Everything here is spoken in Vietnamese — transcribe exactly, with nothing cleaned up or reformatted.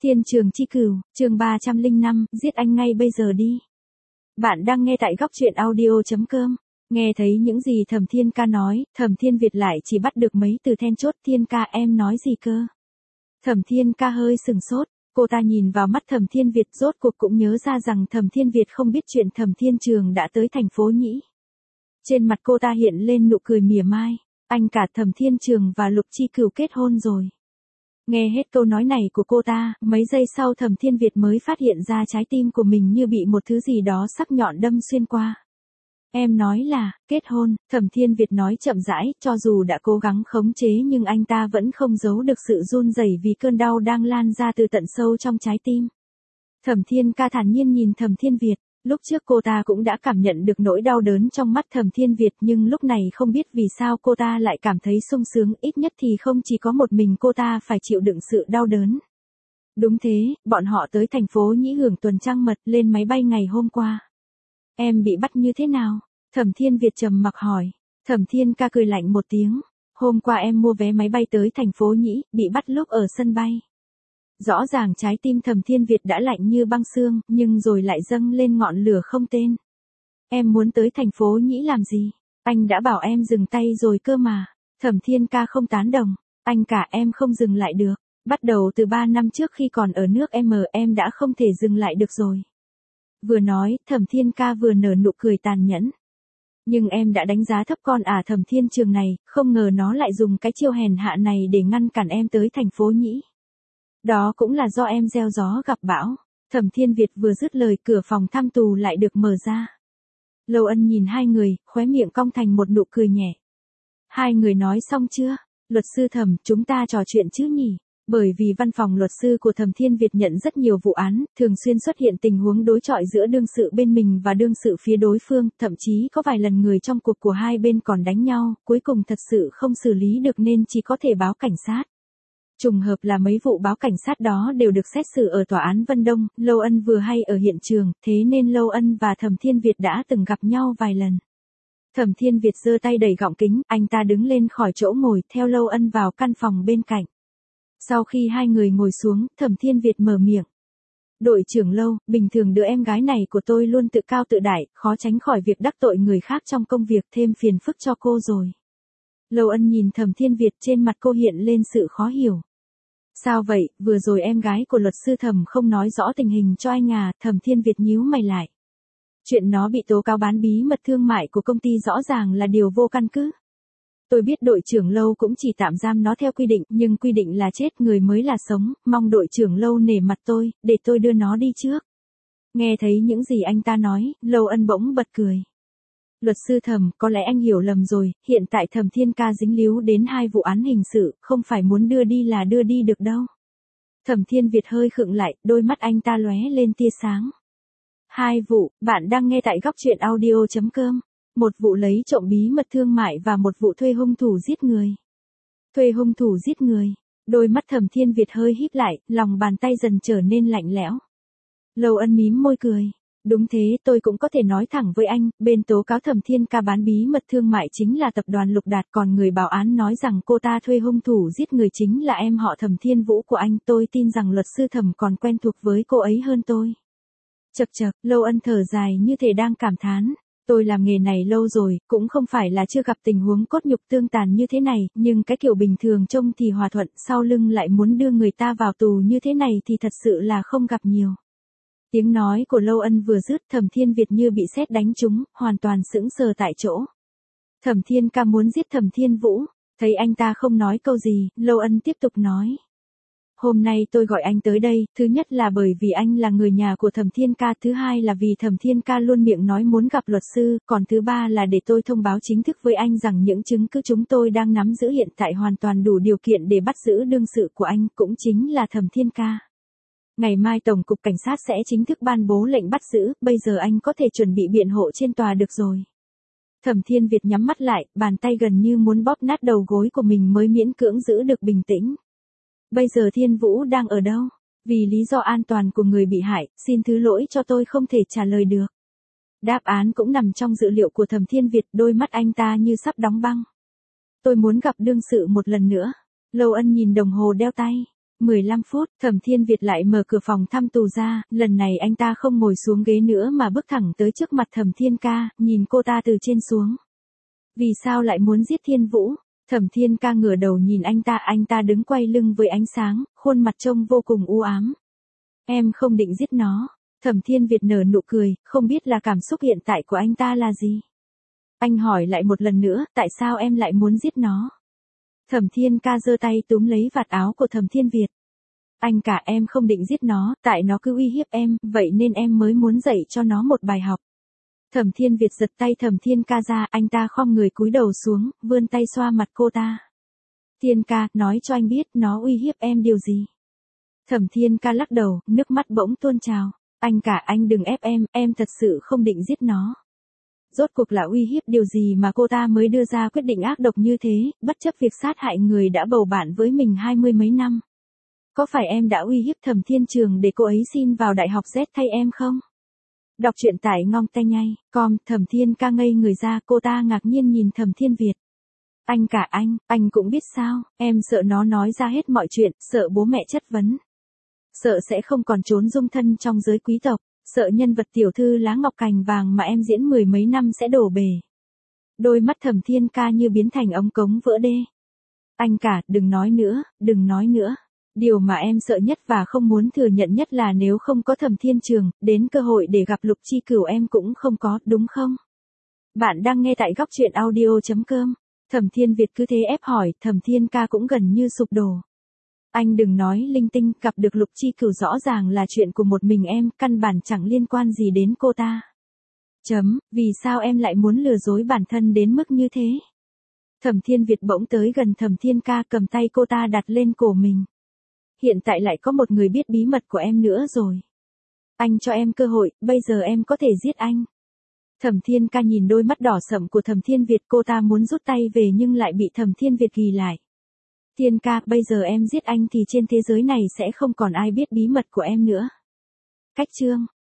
Thiên Trường Chi Cửu, chương ba trăm lẻ năm, giết anh ngay bây giờ đi. Bạn đang nghe tại góc truyện audio chấm com. Nghe thấy những gì Thẩm Thiên Ca nói, Thẩm Thiên Việt lại chỉ bắt được mấy từ then chốt. Thiên ca em nói gì cơ? Thẩm Thiên Ca hơi sừng sốt, cô ta nhìn vào mắt Thẩm Thiên Việt rốt cuộc cũng nhớ ra rằng Thẩm Thiên Việt không biết chuyện Thẩm Thiên Trường đã tới thành phố Nhĩ. Trên mặt cô ta hiện lên nụ cười mỉa mai, anh cả Thẩm Thiên Trường và Lục Chi Cửu kết hôn rồi. Nghe hết câu nói này của cô ta, mấy giây sau Thẩm Thiên Việt mới phát hiện ra trái tim của mình như bị một thứ gì đó sắc nhọn đâm xuyên qua. Em nói là, kết hôn, Thẩm Thiên Việt nói chậm rãi, cho dù đã cố gắng khống chế nhưng anh ta vẫn không giấu được sự run rẩy vì cơn đau đang lan ra từ tận sâu trong trái tim. Thẩm Thiên Ca thản nhiên nhìn Thẩm Thiên Việt, lúc trước cô ta cũng đã cảm nhận được nỗi đau đớn trong mắt Thẩm Thiên Việt nhưng lúc này không biết vì sao cô ta lại cảm thấy sung sướng, ít nhất thì không chỉ có một mình cô ta phải chịu đựng sự đau đớn. Đúng thế, bọn họ tới thành phố Nhĩ hưởng tuần trăng mật lên máy bay ngày hôm qua. Em bị bắt như thế nào? Thẩm Thiên Việt trầm mặc hỏi. Thẩm Thiên Ca cười lạnh một tiếng. Hôm qua em mua vé máy bay tới thành phố Nhĩ, bị bắt lúc ở sân bay. Rõ ràng trái tim Thẩm Thiên Việt đã lạnh như băng xương, nhưng rồi lại dâng lên ngọn lửa không tên. Em muốn tới thành phố Nhĩ làm gì? Anh đã bảo em dừng tay rồi cơ mà. Thẩm Thiên Ca không tán đồng. Anh cả em không dừng lại được. Bắt đầu từ ba năm trước khi còn ở nước em em đã không thể dừng lại được rồi. Vừa nói, Thẩm Thiên Ca vừa nở nụ cười tàn nhẫn. Nhưng em đã đánh giá thấp con ả Thẩm Thiên Trường này, không ngờ nó lại dùng cái chiêu hèn hạ này để ngăn cản em tới thành phố Nhĩ. Đó cũng là do em gieo gió gặp bão. Thẩm Thiên Việt vừa dứt lời, cửa phòng thăm tù lại được mở ra. Lâu Ân nhìn hai người, khóe miệng cong thành một nụ cười nhẹ. Hai người nói xong chưa? Luật sư Thẩm, chúng ta trò chuyện chứ nhỉ? Bởi vì văn phòng luật sư của Thẩm Thiên Việt nhận rất nhiều vụ án, thường xuyên xuất hiện tình huống đối chọi giữa đương sự bên mình và đương sự phía đối phương, thậm chí có vài lần người trong cuộc của hai bên còn đánh nhau, cuối cùng thật sự không xử lý được nên chỉ có thể báo cảnh sát. Trùng hợp là mấy vụ báo cảnh sát đó đều được xét xử ở tòa án Vân Đông, Lâu Ân vừa hay ở hiện trường, thế nên Lâu Ân và Thẩm Thiên Việt đã từng gặp nhau vài lần. Thẩm Thiên Việt giơ tay đẩy gọng kính, anh ta đứng lên khỏi chỗ ngồi, theo Lâu Ân vào căn phòng bên cạnh. Sau khi hai người ngồi xuống, Thẩm Thiên Việt mở miệng. Đội trưởng Lâu, bình thường đứa em gái này của tôi luôn tự cao tự đại, khó tránh khỏi việc đắc tội người khác trong công việc, thêm phiền phức cho cô rồi. Lâu Ân nhìn Thẩm Thiên Việt, trên mặt cô hiện lên sự khó hiểu. Sao vậy, vừa rồi em gái của luật sư Thẩm không nói rõ tình hình cho anh à? Thẩm Thiên Việt nhíu mày lại. Chuyện nó bị tố cáo bán bí mật thương mại của công ty rõ ràng là điều vô căn cứ. Tôi biết đội trưởng Lâu cũng chỉ tạm giam nó theo quy định, nhưng quy định là chết, người mới là sống, mong đội trưởng Lâu nể mặt tôi, để tôi đưa nó đi trước. Nghe thấy những gì anh ta nói, Lâu Ân bỗng bật cười. Luật sư Thẩm, có lẽ anh hiểu lầm rồi, hiện tại Thẩm Thiên Ca dính líu đến hai vụ án hình sự, không phải muốn đưa đi là đưa đi được đâu. Thẩm Thiên Việt hơi khựng lại, đôi mắt anh ta lóe lên tia sáng. Hai vụ, bạn đang nghe tại góc truyện audio chấm com. Một vụ lấy trộm bí mật thương mại và một vụ thuê hung thủ giết người. Thuê hung thủ giết người. Đôi mắt Thẩm Thiên Việt hơi híp lại, lòng bàn tay dần trở nên lạnh lẽo. Lâu Ân mím môi cười. Đúng thế, tôi cũng có thể nói thẳng với anh, bên tố cáo Thẩm Thiên Ca bán bí mật thương mại chính là tập đoàn Lục Đạt, còn người báo án nói rằng cô ta thuê hung thủ giết người chính là em họ Thẩm Thiên Vũ của anh. Tôi tin rằng luật sư Thẩm còn quen thuộc với cô ấy hơn tôi. Chậc chậc, Lâu Ân thở dài như thể đang cảm thán. Tôi làm nghề này lâu rồi, cũng không phải là chưa gặp tình huống cốt nhục tương tàn như thế này, nhưng cái kiểu bình thường trông thì hòa thuận, sau lưng lại muốn đưa người ta vào tù như thế này thì thật sự là không gặp nhiều. Tiếng nói của Lâu Ân vừa dứt, Thẩm Thiên Việt như bị sét đánh trúng, hoàn toàn sững sờ tại chỗ. Thẩm Thiên Ca muốn giết Thẩm Thiên Vũ, thấy anh ta không nói câu gì, Lâu Ân tiếp tục nói. Hôm nay tôi gọi anh tới đây, thứ nhất là bởi vì anh là người nhà của Thẩm Thiên Ca, thứ hai là vì Thẩm Thiên Ca luôn miệng nói muốn gặp luật sư, còn thứ ba là để tôi thông báo chính thức với anh rằng những chứng cứ chúng tôi đang nắm giữ hiện tại hoàn toàn đủ điều kiện để bắt giữ đương sự của anh, cũng chính là Thẩm Thiên Ca. Ngày mai Tổng cục Cảnh sát sẽ chính thức ban bố lệnh bắt giữ, bây giờ anh có thể chuẩn bị biện hộ trên tòa được rồi. Thẩm Thiên Việt nhắm mắt lại, bàn tay gần như muốn bóp nát đầu gối của mình mới miễn cưỡng giữ được bình tĩnh. Bây giờ Thiên Vũ đang ở đâu? Vì lý do an toàn của người bị hại, xin thứ lỗi cho tôi không thể trả lời được. Đáp án cũng nằm trong dự liệu của Thẩm Thiên Việt, đôi mắt anh ta như sắp đóng băng. Tôi muốn gặp đương sự một lần nữa. Lâu Ân nhìn đồng hồ đeo tay. mười lăm phút, Thẩm Thiên Việt lại mở cửa phòng thăm tù ra, lần này anh ta không ngồi xuống ghế nữa mà bước thẳng tới trước mặt Thẩm Thiên Ca, nhìn cô ta từ trên xuống. Vì sao lại muốn giết Thiên Vũ? Thẩm Thiên Ca ngửa đầu nhìn anh ta, anh ta đứng quay lưng với ánh sáng, khuôn mặt trông vô cùng u ám. Em không định giết nó. Thẩm Thiên Việt nở nụ cười, không biết là cảm xúc hiện tại của anh ta là gì. Anh hỏi lại một lần nữa, tại sao em lại muốn giết nó? Thẩm Thiên Ca giơ tay túm lấy vạt áo của Thẩm Thiên Việt. Anh cả, em không định giết nó, tại nó cứ uy hiếp em, vậy nên em mới muốn dạy cho nó một bài học. Thẩm Thiên Việt giật tay Thẩm Thiên Ca ra, anh ta khom người cúi đầu xuống, vươn tay xoa mặt cô ta. Thiên Ca, nói cho anh biết nó uy hiếp em điều gì. Thẩm Thiên Ca lắc đầu, nước mắt bỗng tuôn trào. Anh cả, anh đừng ép em, em thật sự không định giết nó. Rốt cuộc là uy hiếp điều gì mà cô ta mới đưa ra quyết định ác độc như thế, bất chấp việc sát hại người đã bầu bạn với mình hai mươi mấy năm. Có phải em đã uy hiếp Thẩm Thiên Trường để cô ấy xin vào đại học Z thay em không? Đọc truyện tại ngong tay nhây, com, Thẩm Thiên Ca ngây người ra, cô ta ngạc nhiên nhìn Thẩm Thiên Việt. Anh cả anh, anh cũng biết sao, em sợ nó nói ra hết mọi chuyện, sợ bố mẹ chất vấn. Sợ sẽ không còn trốn dung thân trong giới quý tộc, sợ nhân vật tiểu thư lá ngọc cành vàng mà em diễn mười mấy năm sẽ đổ bể. Đôi mắt Thẩm Thiên Ca như biến thành ống cống vỡ đê. Anh cả, đừng nói nữa, đừng nói nữa. Điều mà em sợ nhất và không muốn thừa nhận nhất là nếu không có Thẩm Thiên Trường, đến cơ hội để gặp Lục Chi Cửu em cũng không có, đúng không? Bạn đang nghe tại góc truyện audio chấm com. Thẩm Thiên Việt cứ thế ép hỏi, Thẩm Thiên Ca cũng gần như sụp đổ. Anh đừng nói linh tinh, gặp được Lục Chi Cửu rõ ràng là chuyện của một mình em, căn bản chẳng liên quan gì đến cô ta. Chấm, vì sao em lại muốn lừa dối bản thân đến mức như thế? Thẩm Thiên Việt bỗng tới gần Thẩm Thiên Ca, cầm tay cô ta đặt lên cổ mình. Hiện tại lại có một người biết bí mật của em nữa rồi. Anh cho em cơ hội, bây giờ em có thể giết anh. Thẩm Thiên Ca nhìn đôi mắt đỏ sậm của Thẩm Thiên Việt, cô ta muốn rút tay về nhưng lại bị Thẩm Thiên Việt ghì lại. Thiên Ca, bây giờ em giết anh thì trên thế giới này sẽ không còn ai biết bí mật của em nữa. Cách chương